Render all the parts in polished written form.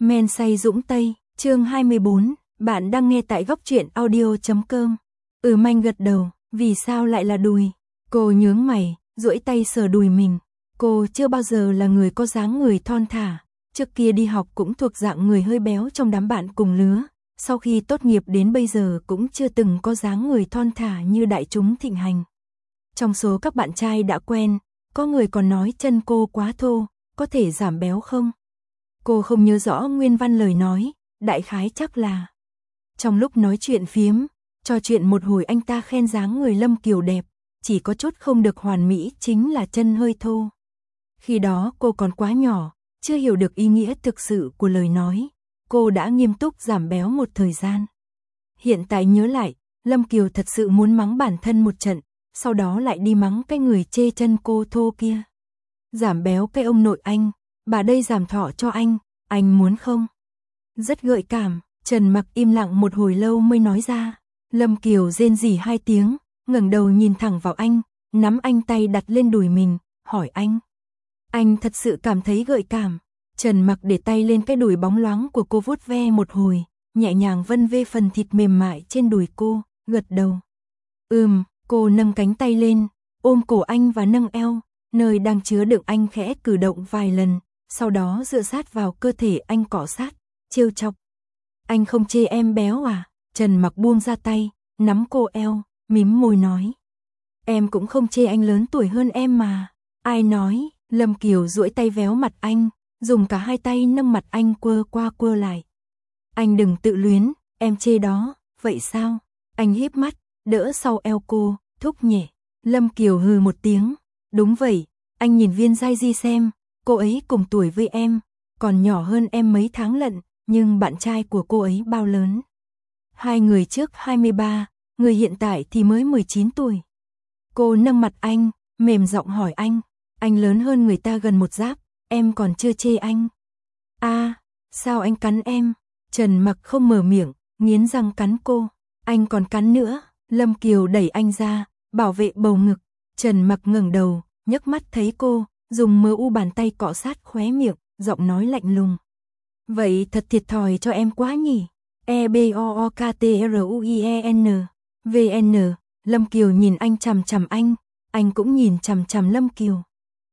Men say dũng tây, chương 24, bạn đang nghe tại góc truyện audio.com. Anh gật đầu, vì sao lại là đùi? Cô nhướng mày, duỗi tay sờ đùi mình. Cô chưa bao giờ là người có dáng người thon thả, trước kia đi học cũng thuộc dạng người hơi béo trong đám bạn cùng lứa, sau khi tốt nghiệp đến bây giờ cũng chưa từng có dáng người thon thả như đại chúng thịnh hành. Trong số các bạn trai đã quen, có người còn nói chân cô quá thô, có thể giảm béo không? Cô không nhớ rõ nguyên văn lời nói, đại khái chắc là. Trong lúc nói chuyện phiếm, trò chuyện một hồi anh ta khen dáng người Lâm Kiều đẹp, chỉ có chút không được hoàn mỹ chính là chân hơi thô. Khi đó cô còn quá nhỏ, chưa hiểu được ý nghĩa thực sự của lời nói, cô đã nghiêm túc giảm béo một thời gian. Hiện tại nhớ lại, Lâm Kiều thật sự muốn mắng bản thân một trận, sau đó lại đi mắng cái người chê chân cô thô kia. Giảm béo cái ông nội anh, bà đây giảm thọ cho anh muốn không? Rất gợi cảm, Trần Mặc im lặng một hồi lâu mới nói ra. Lâm Kiều rên rỉ 2 tiếng, ngẩng đầu nhìn thẳng vào anh, nắm anh tay đặt lên đùi mình, hỏi anh. Anh thật sự cảm thấy gợi cảm. Trần Mặc để tay lên cái đùi bóng loáng của cô vuốt ve một hồi, nhẹ nhàng vân vê phần thịt mềm mại trên đùi cô, gật đầu. Cô nâng cánh tay lên, ôm cổ anh và nâng eo, nơi đang chứa đựng anh khẽ cử động vài lần, sau đó dựa sát vào cơ thể anh cọ sát, trêu chọc. Anh không chê em béo à? Trần Mặc buông ra tay, nắm cô eo, mím môi nói. Em cũng không chê anh lớn tuổi hơn em mà. Ai nói? Lâm Kiều duỗi tay véo mặt anh, dùng cả 2 tay nâng mặt anh quơ qua quơ lại. Anh đừng tự luyến, em chê đó, vậy sao? Anh híp mắt, đỡ sau eo cô, thúc nhẹ. Lâm Kiều hừ một tiếng. Đúng vậy, anh nhìn Viên Giai Di xem, cô ấy cùng tuổi với em, còn nhỏ hơn em mấy tháng lận, nhưng bạn trai của cô ấy bao lớn? 2 người trước 23, người hiện tại thì mới 19 tuổi. Cô nâng mặt anh, mềm giọng hỏi anh lớn hơn người ta gần 1 giáp, em còn chưa chê anh. Sao anh cắn em? Trần Mặc không mở miệng, nghiến răng cắn cô. Anh còn cắn nữa. Lâm Kiều đẩy anh ra, bảo vệ bầu ngực. Trần Mặc ngẩng đầu, nhấc mắt thấy cô, dùng mờ u bàn tay cọ sát khóe miệng, giọng nói lạnh lùng. Vậy thật thiệt thòi cho em quá nhỉ. EBOOKTRUIEN VN. Lâm Kiều nhìn anh chằm chằm anh cũng nhìn chằm chằm Lâm Kiều.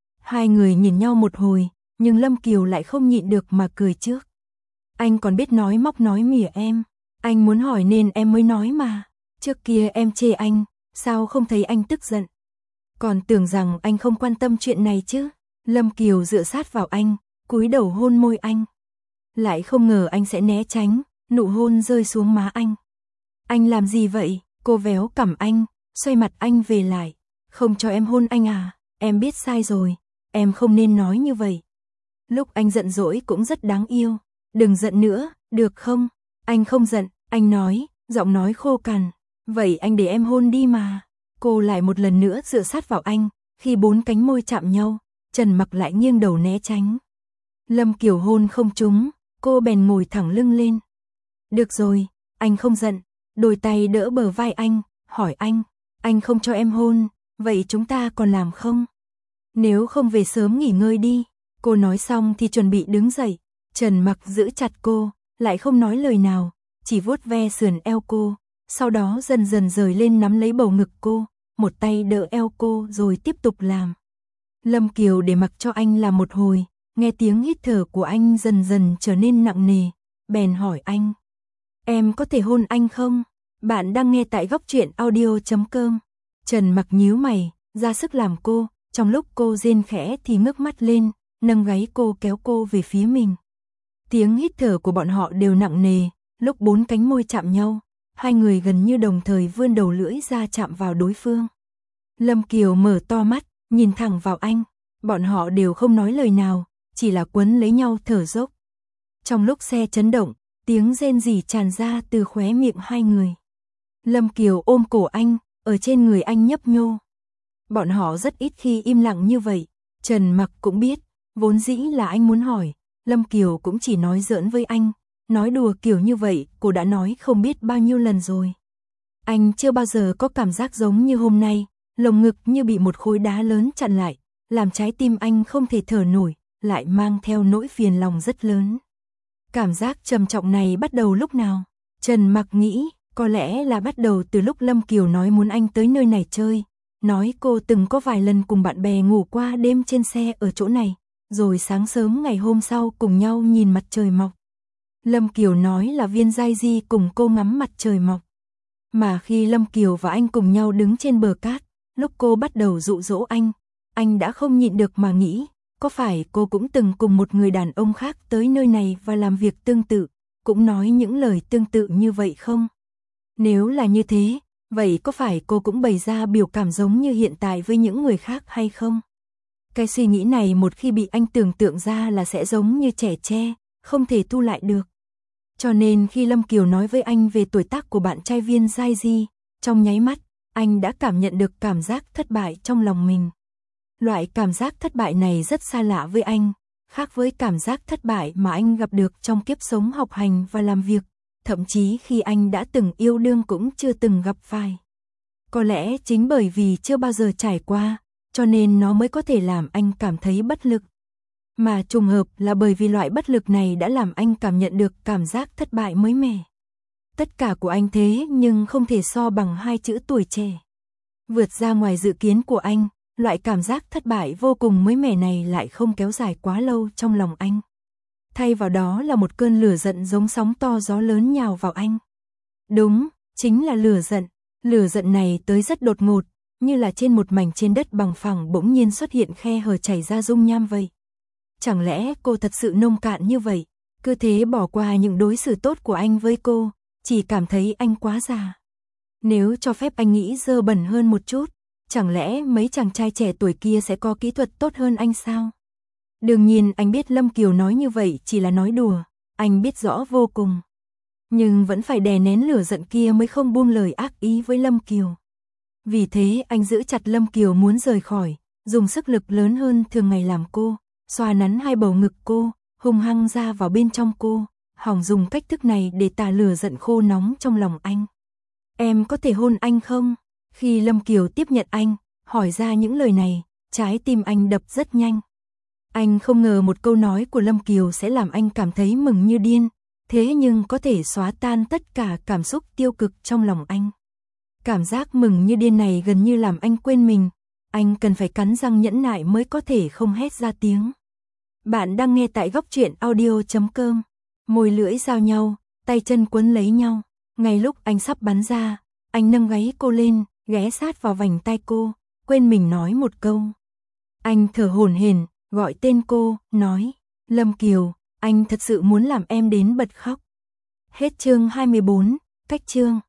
2 người nhìn nhau một hồi, nhưng Lâm Kiều lại không nhịn được mà cười trước. Anh còn biết nói móc nói mỉa em. Anh muốn hỏi nên em mới nói mà. Trước kia em chê anh, sao không thấy anh tức giận? Còn tưởng rằng anh không quan tâm chuyện này chứ. Lâm Kiều dựa sát vào anh, cúi đầu hôn môi anh. Lại không ngờ anh sẽ né tránh, nụ hôn rơi xuống má anh. Anh làm gì vậy? Cô véo cằm anh, xoay mặt anh về lại. Không cho em hôn anh à? Em biết sai rồi, em không nên nói như vậy. Lúc anh giận dỗi cũng rất đáng yêu. Đừng giận nữa, được không? Anh không giận, anh nói, giọng nói khô cằn. Vậy anh để em hôn đi mà. Cô lại một lần nữa dựa sát vào anh, khi 4 cánh môi chạm nhau, Trần Mặc lại nghiêng đầu né tránh. Lâm Kiều hôn không trúng, cô bèn ngồi thẳng lưng lên. Được rồi, anh không giận. Đôi tay đỡ bờ vai anh, hỏi anh không cho em hôn, vậy chúng ta còn làm không? Nếu không về sớm nghỉ ngơi đi. Cô nói xong thì chuẩn bị đứng dậy. Trần Mặc giữ chặt cô, lại không nói lời nào, chỉ vuốt ve sườn eo cô, sau đó dần dần rời lên nắm lấy bầu ngực cô, một tay đỡ eo cô rồi tiếp tục làm. Lâm Kiều để mặc cho anh làm một hồi, nghe tiếng hít thở của anh dần dần trở nên nặng nề, bèn hỏi anh. Em có thể hôn anh không? Bạn đang nghe tại góc truyện audio.com. Trần Mặc nhíu mày, ra sức làm cô, trong lúc cô rên khẽ thì ngước mắt lên, nâng gáy cô kéo cô về phía mình. Tiếng hít thở của bọn họ đều nặng nề, lúc 4 cánh môi chạm nhau, 2 người gần như đồng thời vươn đầu lưỡi ra chạm vào đối phương. Lâm Kiều mở to mắt, nhìn thẳng vào anh, bọn họ đều không nói lời nào, chỉ là quấn lấy nhau thở dốc. Trong lúc xe chấn động, tiếng rên rỉ tràn ra từ khóe miệng 2 người. Lâm Kiều ôm cổ anh, ở trên người anh nhấp nhô. Bọn họ rất ít khi im lặng như vậy, Trần Mặc cũng biết, vốn dĩ là anh muốn hỏi, Lâm Kiều cũng chỉ nói giỡn với anh, nói đùa kiểu như vậy, cô đã nói không biết bao nhiêu lần rồi. Anh chưa bao giờ có cảm giác giống như hôm nay, lồng ngực như bị một khối đá lớn chặn lại, làm trái tim anh không thể thở nổi, lại mang theo nỗi phiền lòng rất lớn. Cảm giác trầm trọng này bắt đầu lúc nào? Trần Mặc nghĩ, có lẽ là bắt đầu từ lúc Lâm Kiều nói muốn anh tới nơi này chơi, nói cô từng có vài lần cùng bạn bè ngủ qua đêm trên xe ở chỗ này, rồi sáng sớm ngày hôm sau cùng nhau nhìn mặt trời mọc. Lâm Kiều nói là Viên Giai Di cùng cô ngắm mặt trời mọc. Mà khi Lâm Kiều và anh cùng nhau đứng trên bờ cát, lúc cô bắt đầu dụ dỗ anh đã không nhịn được mà nghĩ, có phải cô cũng từng cùng một người đàn ông khác tới nơi này và làm việc tương tự, cũng nói những lời tương tự như vậy không? Nếu là như thế, vậy có phải cô cũng bày ra biểu cảm giống như hiện tại với những người khác hay không? Cái suy nghĩ này một khi bị anh tưởng tượng ra là sẽ giống như trẻ tre, không thể thu lại được. Cho nên khi Lâm Kiều nói với anh về tuổi tác của bạn trai Viên Giai Di, trong nháy mắt, anh đã cảm nhận được cảm giác thất bại trong lòng mình. Loại cảm giác thất bại này rất xa lạ với anh, khác với cảm giác thất bại mà anh gặp được trong kiếp sống học hành và làm việc, thậm chí khi anh đã từng yêu đương cũng chưa từng gặp phải. Có lẽ chính bởi vì chưa bao giờ trải qua, cho nên nó mới có thể làm anh cảm thấy bất lực. Mà trùng hợp là bởi vì loại bất lực này đã làm anh cảm nhận được cảm giác thất bại mới mẻ. Tất cả của anh thế nhưng không thể so bằng hai chữ tuổi trẻ. Vượt ra ngoài dự kiến của anh, loại cảm giác thất bại vô cùng mới mẻ này lại không kéo dài quá lâu trong lòng anh. Thay vào đó là một cơn lửa giận giống sóng to gió lớn nhào vào anh. Đúng, chính là lửa giận. Lửa giận này tới rất đột ngột, như là trên một mảnh trên đất bằng phẳng bỗng nhiên xuất hiện khe hở chảy ra dung nham vậy. Chẳng lẽ cô thật sự nông cạn như vậy, cứ thế bỏ qua những đối xử tốt của anh với cô, chỉ cảm thấy anh quá già. Nếu cho phép anh nghĩ dơ bẩn hơn một chút, chẳng lẽ mấy chàng trai trẻ tuổi kia sẽ có kỹ thuật tốt hơn anh sao? Đương nhiên anh biết Lâm Kiều nói như vậy chỉ là nói đùa, anh biết rõ vô cùng. Nhưng vẫn phải đè nén lửa giận kia mới không buông lời ác ý với Lâm Kiều. Vì thế anh giữ chặt Lâm Kiều muốn rời khỏi, dùng sức lực lớn hơn thường ngày làm cô, xoa nắn hai bầu ngực cô, hung hăng ra vào bên trong cô, hỏng dùng cách thức này để tả lửa giận khô nóng trong lòng anh. Em có thể hôn anh không? Khi Lâm Kiều tiếp nhận anh, hỏi ra những lời này, trái tim anh đập rất nhanh. Anh không ngờ một câu nói của Lâm Kiều sẽ làm anh cảm thấy mừng như điên, thế nhưng có thể xóa tan tất cả cảm xúc tiêu cực trong lòng anh. Cảm giác mừng như điên này gần như làm anh quên mình, anh cần phải cắn răng nhẫn nại mới có thể không hét ra tiếng. Bạn đang nghe tại góc truyện audio.com. Môi lưỡi giao nhau, tay chân quấn lấy nhau. Ngay lúc anh sắp bắn ra, anh nâng gáy cô lên, ghé sát vào vành tai cô, quên mình nói một câu. Anh thở hổn hển, gọi tên cô, nói, Lâm Kiều, anh thật sự muốn làm em đến bật khóc. Hết chương 24, cách chương.